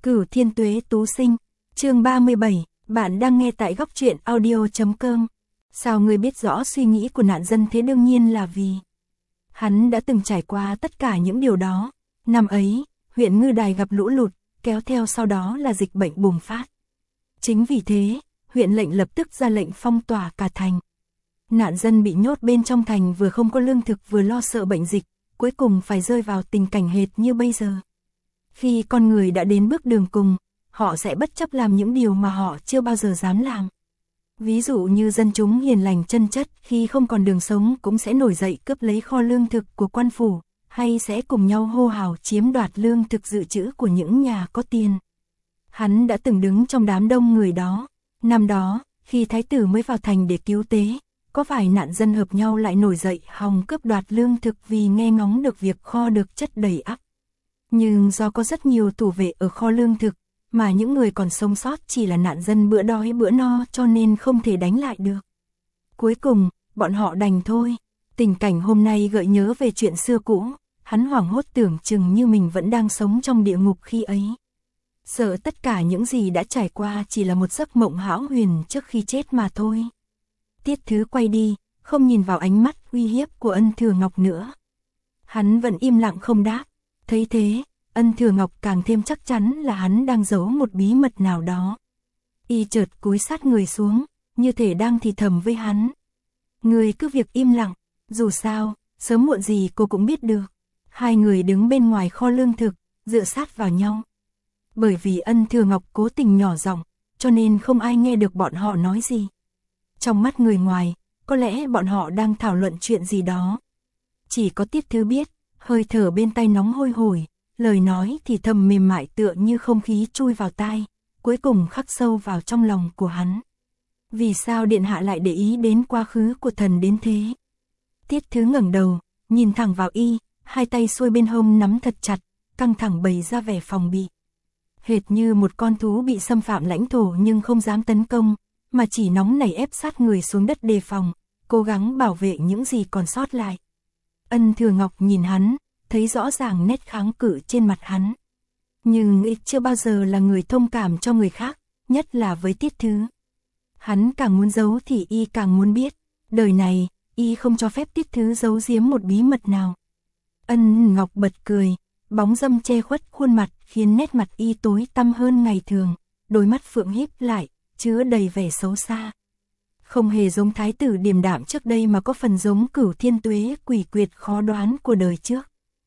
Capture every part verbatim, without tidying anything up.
Cửu Thiên Tuế Tú Sinh, chương ba mươi bảy, bạn đang nghe tại góc truyện audio chấm com. Sao ngươi biết rõ suy nghĩ của nạn dân? Thế đương nhiên là vì hắn đã từng trải qua tất cả những điều đó. Năm ấy, huyện Ngư Đài gặp lũ lụt, kéo theo sau đó là dịch bệnh bùng phát. Chính vì thế, huyện lệnh lập tức ra lệnh phong tỏa cả thành. Nạn dân bị nhốt bên trong thành, vừa không có lương thực vừa lo sợ bệnh dịch, cuối cùng phải rơi vào tình cảnh hệt như bây giờ. Khi con người đã đến bước đường cùng, họ sẽ bất chấp làm những điều mà họ chưa bao giờ dám làm. Ví dụ như dân chúng hiền lành chân chất khi không còn đường sống cũng sẽ nổi dậy cướp lấy kho lương thực của quan phủ, hay sẽ cùng nhau hô hào chiếm đoạt lương thực dự trữ của những nhà có tiền. Hắn đã từng đứng trong đám đông người đó. Năm đó, khi thái tử mới vào thành để cứu tế, có vài nạn dân hợp nhau lại nổi dậy hòng cướp đoạt lương thực vì nghe ngóng được việc kho được chất đầy ắp. Nhưng do có rất nhiều thủ vệ ở kho lương thực, mà những người còn sống sót chỉ là nạn dân bữa đói bữa no, cho nên không thể đánh lại được. Cuối cùng, bọn họ đành thôi. Tình cảnh hôm nay gợi nhớ về chuyện xưa cũ, hắn hoảng hốt tưởng chừng như mình vẫn đang sống trong địa ngục khi ấy. Sợ tất cả những gì đã trải qua chỉ là một giấc mộng hão huyền trước khi chết mà thôi. Tiết Thứ quay đi, không nhìn vào ánh mắt uy hiếp của Ân Thừa Ngọc nữa. Hắn vẫn im lặng không đáp. Thấy thế, Ân Thừa Ngọc càng thêm chắc chắn là hắn đang giấu một bí mật nào đó. Y chợt cúi sát người xuống, như thể đang thì thầm với hắn. Người cứ việc im lặng, dù sao, sớm muộn gì cô cũng biết được. Hai người đứng bên ngoài kho lương thực, dựa sát vào nhau. Bởi vì Ân Thừa Ngọc cố tình nhỏ giọng, cho nên không ai nghe được bọn họ nói gì. Trong mắt người ngoài, có lẽ bọn họ đang thảo luận chuyện gì đó. Chỉ có Tiết Thứ biết, hơi thở bên tai nóng hôi hổi, lời nói thì thầm mềm mại tựa như không khí chui vào tai, cuối cùng khắc sâu vào trong lòng của hắn. Vì sao điện hạ lại để ý đến quá khứ của thần đến thế? Tiết Thứ ngẩng đầu, nhìn thẳng vào y, hai tay xuôi bên hông nắm thật chặt, căng thẳng bày ra vẻ phòng bị. Hệt như một con thú bị xâm phạm lãnh thổ nhưng không dám tấn công, mà chỉ nóng nảy ép sát người xuống đất đề phòng, cố gắng bảo vệ những gì còn sót lại. Ân Thừa Ngọc nhìn hắn, thấy rõ ràng nét kháng cự trên mặt hắn. Nhưng y chưa bao giờ là người thông cảm cho người khác, nhất là với Tiết Thứ. Hắn càng muốn giấu thì y càng muốn biết. Đời này, y không cho phép Tiết Thứ giấu giếm một bí mật nào. Ân Ngọc bật cười, bóng râm che khuất khuôn mặt khiến nét mặt y tối tăm hơn ngày thường, đôi mắt phượng híp lại, chứa đầy vẻ xấu xa. Không hề giống thái tử điềm đạm trước đây mà có phần giống Cửu Thiên Tuế quỷ quyệt khó đoán của đời trước.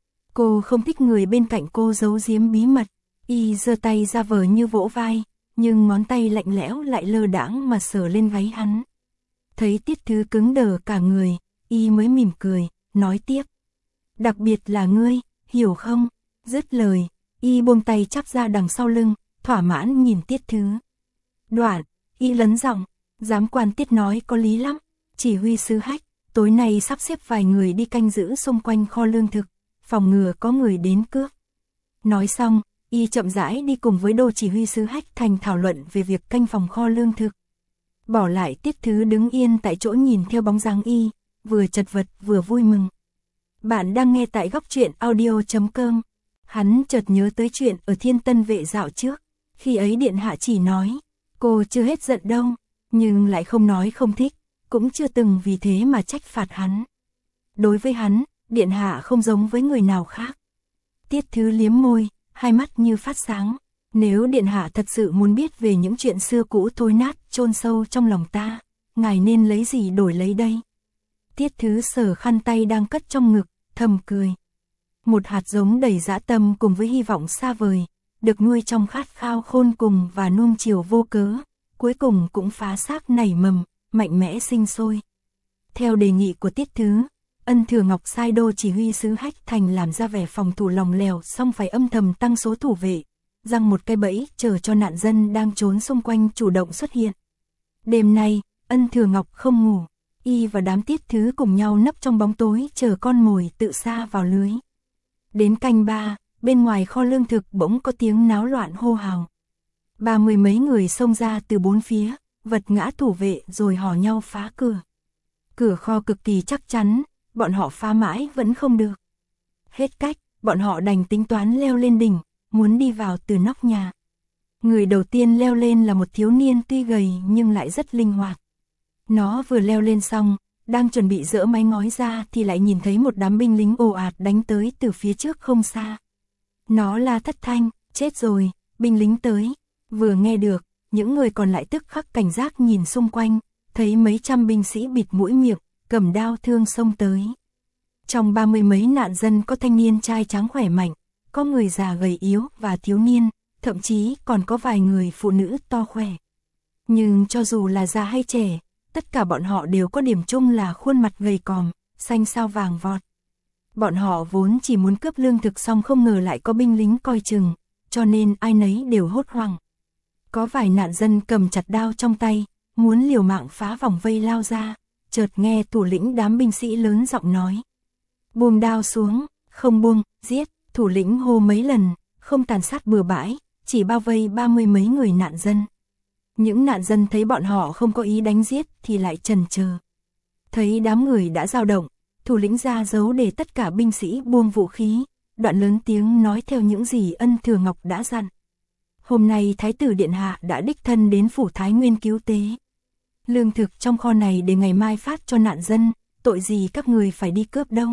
Cô không thích người bên cạnh cô giấu giếm bí mật. Y giơ tay ra vờ như vỗ vai, nhưng ngón tay lạnh lẽo lại lơ đãng mà sờ lên gáy hắn. Thấy Tiết Thứ cứng đờ cả người, y mới mỉm cười, nói tiếp. Đặc biệt là ngươi, hiểu không? Dứt lời, y buông tay chắp ra đằng sau lưng, thỏa mãn nhìn Tiết Thứ. Đoạn, y lấn giọng, giám quan Tiết nói có lý lắm. Chỉ huy sứ Hách, tối nay sắp xếp vài người đi canh giữ xung quanh kho lương thực, phòng ngừa có người đến cướp. Nói xong, y chậm rãi đi cùng với đô chỉ huy sứ Hách Thành thảo luận về việc canh phòng kho lương thực. Bỏ lại Tiết Thứ đứng yên tại chỗ nhìn theo bóng dáng y, vừa chật vật vừa vui mừng. Bạn đang nghe tại góc truyện audio chấm com. Hắn chợt nhớ tới chuyện ở Thiên Tân Vệ dạo trước. Khi ấy điện hạ chỉ nói, cô chưa hết giận đâu, nhưng lại không nói không thích, cũng chưa từng vì thế mà trách phạt hắn. Đối với hắn, điện hạ không giống với người nào khác. Tiết Thứ liếm môi, hai mắt như phát sáng. Nếu điện hạ thật sự muốn biết về những chuyện xưa cũ thối nát chôn sâu trong lòng ta, ngài nên lấy gì đổi lấy đây? Tiết Thứ sờ khăn tay đang cất trong ngực, thầm cười. Một hạt giống đầy dã tâm cùng với hy vọng xa vời, được nuôi trong khát khao khôn cùng và nuông chiều vô cớ, cuối cùng cũng phá xác nảy mầm, mạnh mẽ sinh sôi. Theo đề nghị của Tiết Thứ, Ân Thừa Ngọc sai đô chỉ huy sứ Hách Thành làm ra vẻ phòng thủ lòng lèo, xong phải âm thầm tăng số thủ vệ, giăng một cái bẫy chờ cho nạn dân đang trốn xung quanh chủ động xuất hiện. Đêm nay, Ân Thừa Ngọc không ngủ, y và đám Tiết Thứ cùng nhau nấp trong bóng tối chờ con mồi tự sa vào lưới. Đến canh ba, bên ngoài kho lương thực bỗng có tiếng náo loạn hô hào. Ba mươi mấy người xông ra từ bốn phía, vật ngã thủ vệ rồi hò nhau phá cửa. Cửa kho cực kỳ chắc chắn, bọn họ phá mãi vẫn không được. Hết cách, bọn họ đành tính toán leo lên đỉnh, muốn đi vào từ nóc nhà. Người đầu tiên leo lên là một thiếu niên tuy gầy nhưng lại rất linh hoạt. Nó vừa leo lên xong, đang chuẩn bị dỡ mái ngói ra thì lại nhìn thấy một đám binh lính ồ ạt đánh tới từ phía trước không xa. Nó la thất thanh, chết rồi, binh lính tới. Vừa nghe được, những người còn lại tức khắc cảnh giác nhìn xung quanh, thấy mấy trăm binh sĩ bịt mũi miệng, cầm đao thương xông tới. Trong ba mươi mấy nạn dân có thanh niên trai tráng khỏe mạnh, có người già gầy yếu và thiếu niên, thậm chí còn có vài người phụ nữ to khỏe. Nhưng cho dù là già hay trẻ, tất cả bọn họ đều có điểm chung là khuôn mặt gầy còm, xanh xao vàng vọt. Bọn họ vốn chỉ muốn cướp lương thực xong không ngờ lại có binh lính coi chừng, cho nên ai nấy đều hốt hoảng. Có vài nạn dân cầm chặt đao trong tay, muốn liều mạng phá vòng vây lao ra, chợt nghe thủ lĩnh đám binh sĩ lớn giọng nói. Buông đao xuống, không buông, giết, thủ lĩnh hô mấy lần, không tàn sát bừa bãi, chỉ bao vây ba mươi mấy người nạn dân. Những nạn dân thấy bọn họ không có ý đánh giết thì lại chần chờ. Thấy đám người đã dao động, thủ lĩnh ra dấu để tất cả binh sĩ buông vũ khí, đoạn lớn tiếng nói theo những gì Ân Thừa Ngọc đã dặn. Hôm nay Thái tử Điện Hạ đã đích thân đến phủ Thái Nguyên cứu tế. Lương thực trong kho này để ngày mai phát cho nạn dân, tội gì các người phải đi cướp đâu.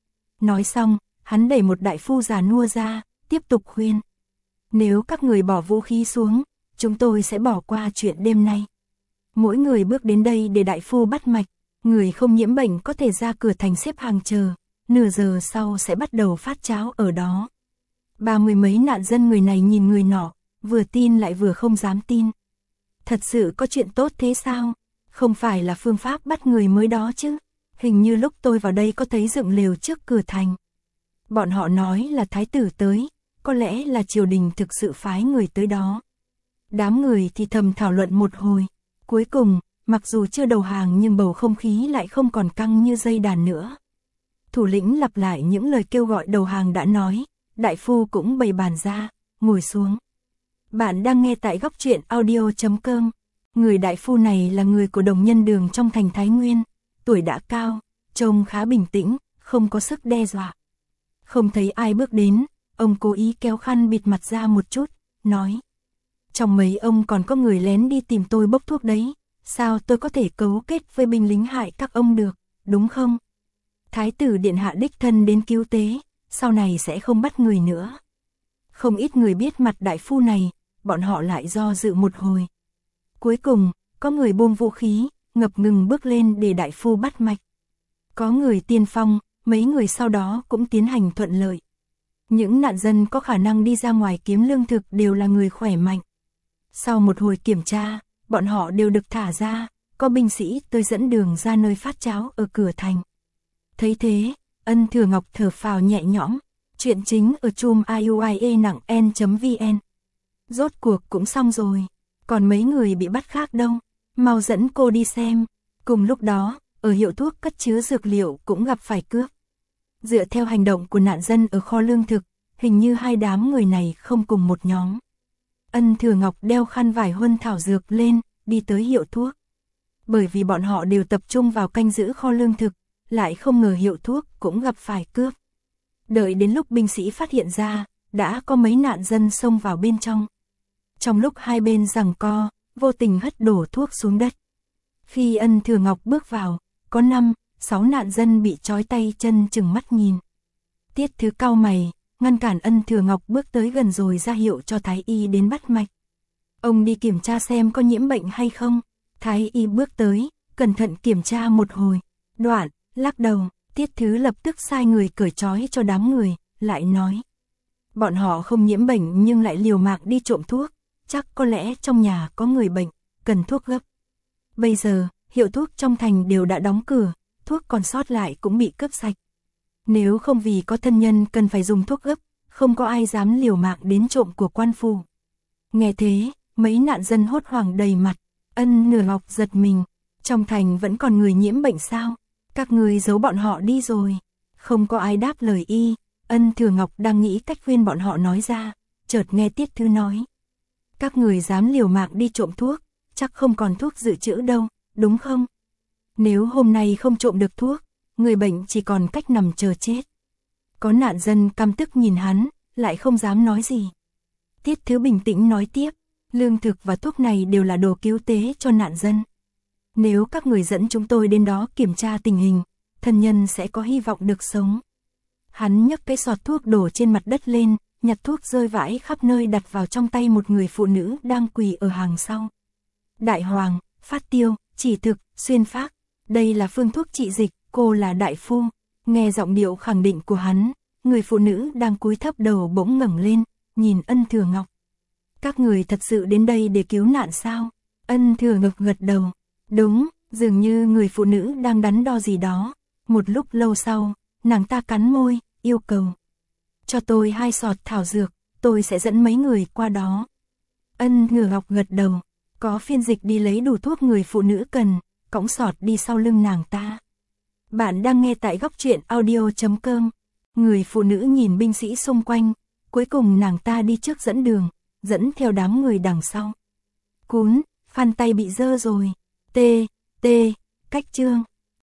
Nói xong, hắn đẩy một đại phu già nua ra, tiếp tục khuyên. Nếu các người bỏ vũ khí xuống, chúng tôi sẽ bỏ qua chuyện đêm nay. Mỗi người bước đến đây để đại phu bắt mạch, người không nhiễm bệnh có thể ra cửa thành xếp hàng chờ, nửa giờ sau sẽ bắt đầu phát cháo ở đó. Ba mươi mấy nạn dân người này nhìn người nọ, vừa tin lại vừa không dám tin. Thật sự có chuyện tốt thế sao? Không phải là phương pháp bắt người mới đó chứ? Hình như lúc tôi vào đây có thấy dựng lều trước cửa thành. Bọn họ nói là thái tử tới, có lẽ là triều đình thực sự phái người tới đó. Đám người thì thầm thảo luận một hồi. Cuối cùng, mặc dù chưa đầu hàng nhưng bầu không khí lại không còn căng như dây đàn nữa. Thủ lĩnh lặp lại những lời kêu gọi đầu hàng đã nói, đại phu cũng bày bàn ra, ngồi xuống. Bạn đang nghe tại góc truyện audio chấm com. Người đại phu này là người của Đồng Nhân Đường trong thành Thái Nguyên, tuổi đã cao, trông khá bình tĩnh, không có sức đe dọa. Không thấy ai bước đến, ông cố ý kéo khăn bịt mặt ra một chút, nói. Trong mấy ông còn có người lén đi tìm tôi bốc thuốc đấy, sao tôi có thể cấu kết với binh lính hại các ông được, đúng không? Thái tử Điện Hạ đích thân đến cứu tế, sau này sẽ không bắt người nữa. Không ít người biết mặt đại phu này, bọn họ lại do dự một hồi. Cuối cùng, có người buông vũ khí, ngập ngừng bước lên để đại phu bắt mạch. Có người tiên phong, mấy người sau đó cũng tiến hành thuận lợi. Những nạn dân có khả năng đi ra ngoài kiếm lương thực đều là người khỏe mạnh. Sau một hồi kiểm tra, bọn họ đều được thả ra, có binh sĩ tới dẫn đường ra nơi phát cháo ở cửa thành. Thấy thế, Ân Thừa Ngọc thở phào nhẹ nhõm, chuyện chính ở chum iuie nặng n.vn. Rốt cuộc cũng xong rồi, còn mấy người bị bắt khác đâu, mau dẫn cô đi xem. Cùng lúc đó, ở hiệu thuốc cất chứa dược liệu cũng gặp phải cướp. Dựa theo hành động của nạn dân ở kho lương thực, hình như hai đám người này không cùng một nhóm. Ân Thừa Ngọc đeo khăn vải huân thảo dược lên, đi tới hiệu thuốc. Bởi vì bọn họ đều tập trung vào canh giữ kho lương thực, lại không ngờ hiệu thuốc cũng gặp phải cướp. Đợi đến lúc binh sĩ phát hiện ra, đã có mấy nạn dân xông vào bên trong. Trong lúc hai bên giằng co, vô tình hất đổ thuốc xuống đất. Khi Ân Thừa Ngọc bước vào, có năm, sáu nạn dân bị trói tay chân chừng mắt nhìn. Tiết Thứ cau mày, ngăn cản Ân Thừa Ngọc bước tới gần rồi ra hiệu cho Thái Y đến bắt mạch. Ông đi kiểm tra xem có nhiễm bệnh hay không. Thái Y bước tới, cẩn thận kiểm tra một hồi. Đoạn, lắc đầu, Tiết Thứ lập tức sai người cởi trói cho đám người, lại nói. Bọn họ không nhiễm bệnh nhưng lại liều mạng đi trộm thuốc, chắc có lẽ trong nhà có người bệnh, cần thuốc gấp. Bây giờ, hiệu thuốc trong thành đều đã đóng cửa, thuốc còn sót lại cũng bị cướp sạch. Nếu không vì có thân nhân cần phải dùng thuốc gấp, không có ai dám liều mạng đến trộm của quan phủ. Nghe thế, mấy nạn dân hốt hoảng đầy mặt, Ân Thừa Ngọc giật mình, trong thành vẫn còn người nhiễm bệnh sao? Các người giấu bọn họ đi rồi. Không có ai đáp lời y, Ân Thừa Ngọc đang nghĩ cách khuyên bọn họ nói ra, chợt nghe Tiết Thứ nói. Các người dám liều mạng đi trộm thuốc, chắc không còn thuốc dự trữ đâu, đúng không? Nếu hôm nay không trộm được thuốc, người bệnh chỉ còn cách nằm chờ chết. Có nạn dân căm tức nhìn hắn, lại không dám nói gì. Tiết Thứ bình tĩnh nói tiếp, Lương thực và thuốc này đều là đồ cứu tế cho nạn dân. Nếu các người dẫn chúng tôi đến đó kiểm tra tình hình, thân nhân sẽ có hy vọng được sống. Hắn nhấc cái sọt thuốc đổ trên mặt đất lên, nhặt thuốc rơi vãi khắp nơi đặt vào trong tay một người phụ nữ đang quỳ ở hàng sau. Đại hoàng, phát tiêu, chỉ thực, xuyên phác. Đây là phương thuốc trị dịch, cô là đại phu. Nghe giọng điệu khẳng định của hắn, người phụ nữ đang cúi thấp đầu bỗng ngẩng lên, nhìn Ân Thừa Ngọc. Các người thật sự đến đây để cứu nạn sao? Ân Thừa Ngọc gật đầu. Đúng, dường như người phụ nữ đang đắn đo gì đó. Một lúc lâu sau, nàng ta cắn môi, yêu cầu. Cho tôi hai sọt thảo dược, tôi sẽ dẫn mấy người qua đó. Ân Thừa Ngọc gật đầu, có phiên dịch đi lấy đủ thuốc người phụ nữ cần, cõng sọt đi sau lưng nàng ta. Bạn đang nghe tại góc truyện audio chấm com. Người phụ nữ nhìn binh sĩ xung quanh, cuối cùng nàng ta đi trước dẫn đường, dẫn theo đám người đằng sau. Cún, phan tay bị dơ rồi. T, T, cách chương.